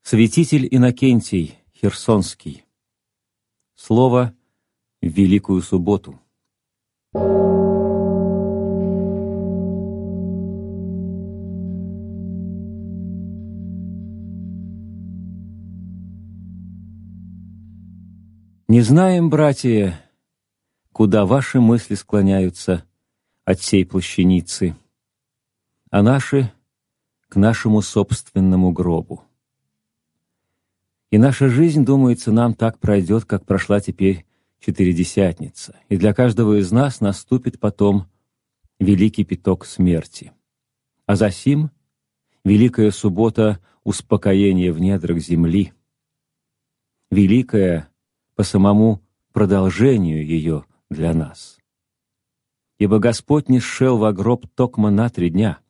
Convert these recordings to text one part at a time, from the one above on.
Святитель Иннокентий Херсонский. Слово в Великую Субботу. Не знаем, братья, куда ваши мысли склоняются от сей плащаницы, а наши — к нашему собственному гробу. И наша жизнь, думается, нам так пройдет, как прошла теперь Четыредесятница, и для каждого из нас наступит потом великий пяток смерти. А засим Великая Суббота успокоения в недрах земли, великая по самому продолжению ее для нас. Ибо Господь не сшел во гроб токмо на 3 дня,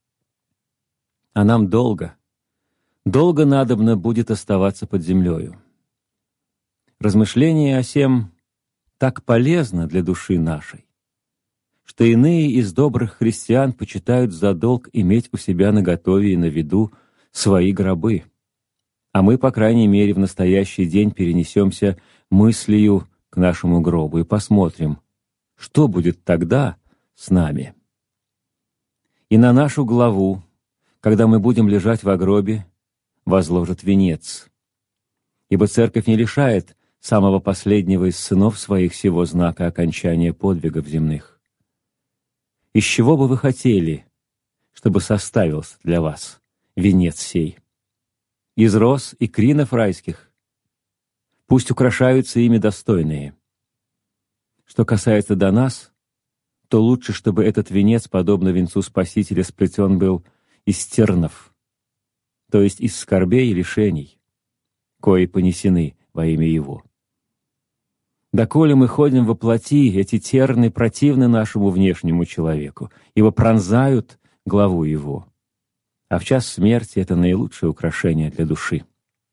а нам долго надобно будет оставаться под землею. Размышление о сем так полезно для души нашей, что иные из добрых христиан почитают за долг иметь у себя наготове и на виду свои гробы, а мы, по крайней мере, в настоящий день перенесемся мыслью к нашему гробу и посмотрим, что будет тогда с нами. И на нашу главу, когда мы будем лежать во гробе, возложат венец. Ибо Церковь не лишает самого последнего из сынов своих сего знака окончания подвигов земных. Из чего бы вы хотели, чтобы составился для вас венец сей? Из роз и кринов райских? Пусть украшаются ими достойные. Что касается до нас, то лучше, чтобы этот венец, подобно венцу Спасителя, сплетен был из тернов, то есть из скорбей и лишений, кои понесены во имя Его. Доколе мы ходим во плоти, эти терны противны нашему внешнему человеку, ибо пронзают главу его, а в час смерти это наилучшее украшение для души.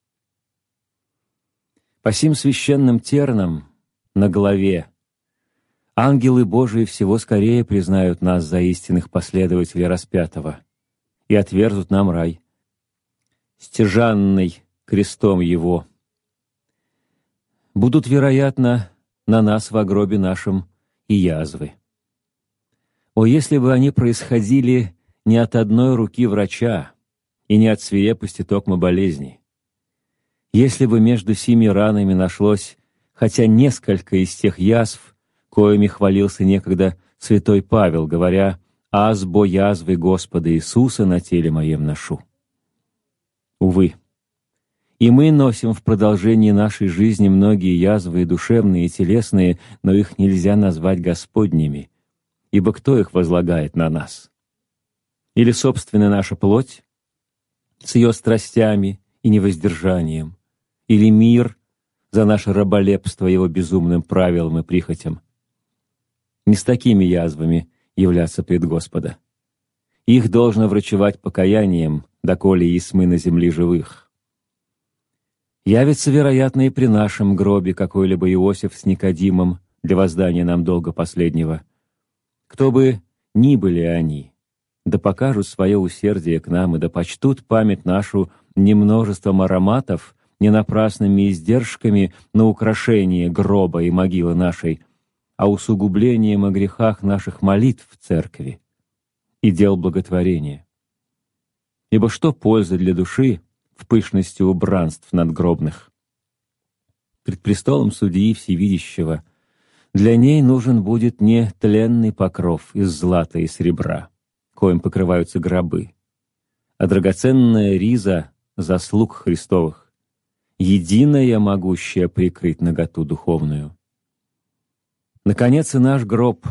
По сим священным тернам на голове ангелы Божии всего скорее признают нас за истинных последователей распятого и отверзут нам рай, стяжанный крестом Его. Будут, вероятно, на нас во гробе нашем и язвы. О, если бы они происходили не от одной руки врача и не от свирепости токмо болезни! Если бы между сими ранами нашлось хотя несколько из тех язв, коими хвалился некогда святой Павел, говоря: «Аз бо язвы Господа Иисуса на теле моем ношу». Увы, и мы носим в продолжении нашей жизни многие язвы, и душевные, и телесные, но их нельзя назвать Господними, ибо кто их возлагает на нас? Или собственная наша плоть с ее страстями и невоздержанием, или мир за наше раболепство его безумным правилам и прихотям? Не с такими язвами являться пред Господа. Их должно врачевать покаянием, доколе есть мы на земле живых. Явится, вероятно, и при нашем гробе какой-либо Иосиф с Никодимом для воздания нам долга последнего. Кто бы ни были они, да покажут свое усердие к нам и да почтут память нашу не множеством ароматов, не напрасными издержками на украшение гроба и могилы нашей, а усугублением о грехах наших молитв в церкви и дел благотворения. Ибо что польза для души в пышности убранств надгробных? Пред престолом судьи всевидящего для ней нужен будет не тленный покров из злата и серебра, коим покрываются гробы, а драгоценная риза заслуг Христовых, единая, могущая прикрыть наготу духовную. Наконец, и наш гроб,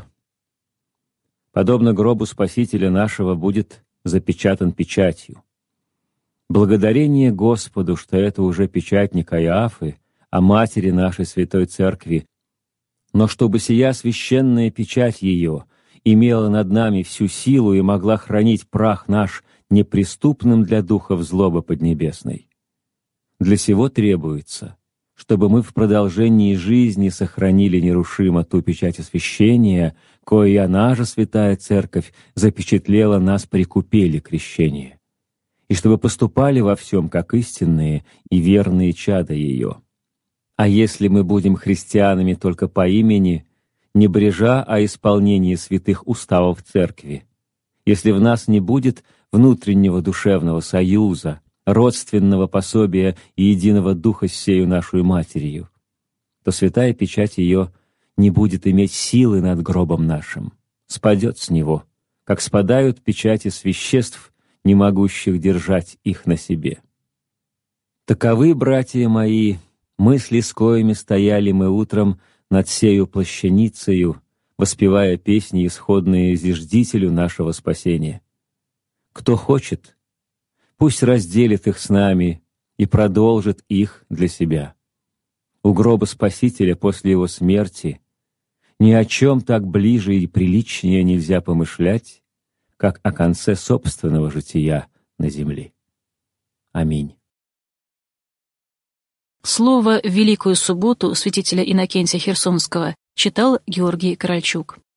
подобно гробу Спасителя нашего, будет запечатан печатью. Благодарение Господу, что это уже печать не Каиафы, а Матери нашей Святой Церкви, но чтобы сия священная печать ее имела над нами всю силу и могла хранить прах наш неприступным для духов злобы поднебесной. Для сего требуется, чтобы мы в продолжении жизни сохранили нерушимо ту печать освящения, кое она же, Святая Церковь, запечатлела нас при купели крещения. и чтобы поступали во всем как истинные и верные чада ее. А если мы будем христианами только по имени, не брежа о исполнении святых уставов Церкви, если в нас не будет внутреннего душевного союза, родственного пособия и единого духа с сею нашу Матерью, то святая печать ее не будет иметь силы над гробом нашим, спадет с него, как спадают печати с веществ, не могущих держать их на себе. Таковы, братья мои, мысли, с коими стояли мы утром над сею плащаницею, воспевая песни, исходные зиждителю нашего спасения. Кто хочет, пусть разделит их с нами и продолжит их для себя. У гроба Спасителя после его смерти ни о чем так ближе и приличнее нельзя помышлять, как о конце собственного жития на земле. Аминь. Слово в Великую Субботу святителя Иннокентия Херсонского читал Георгий Корольчук.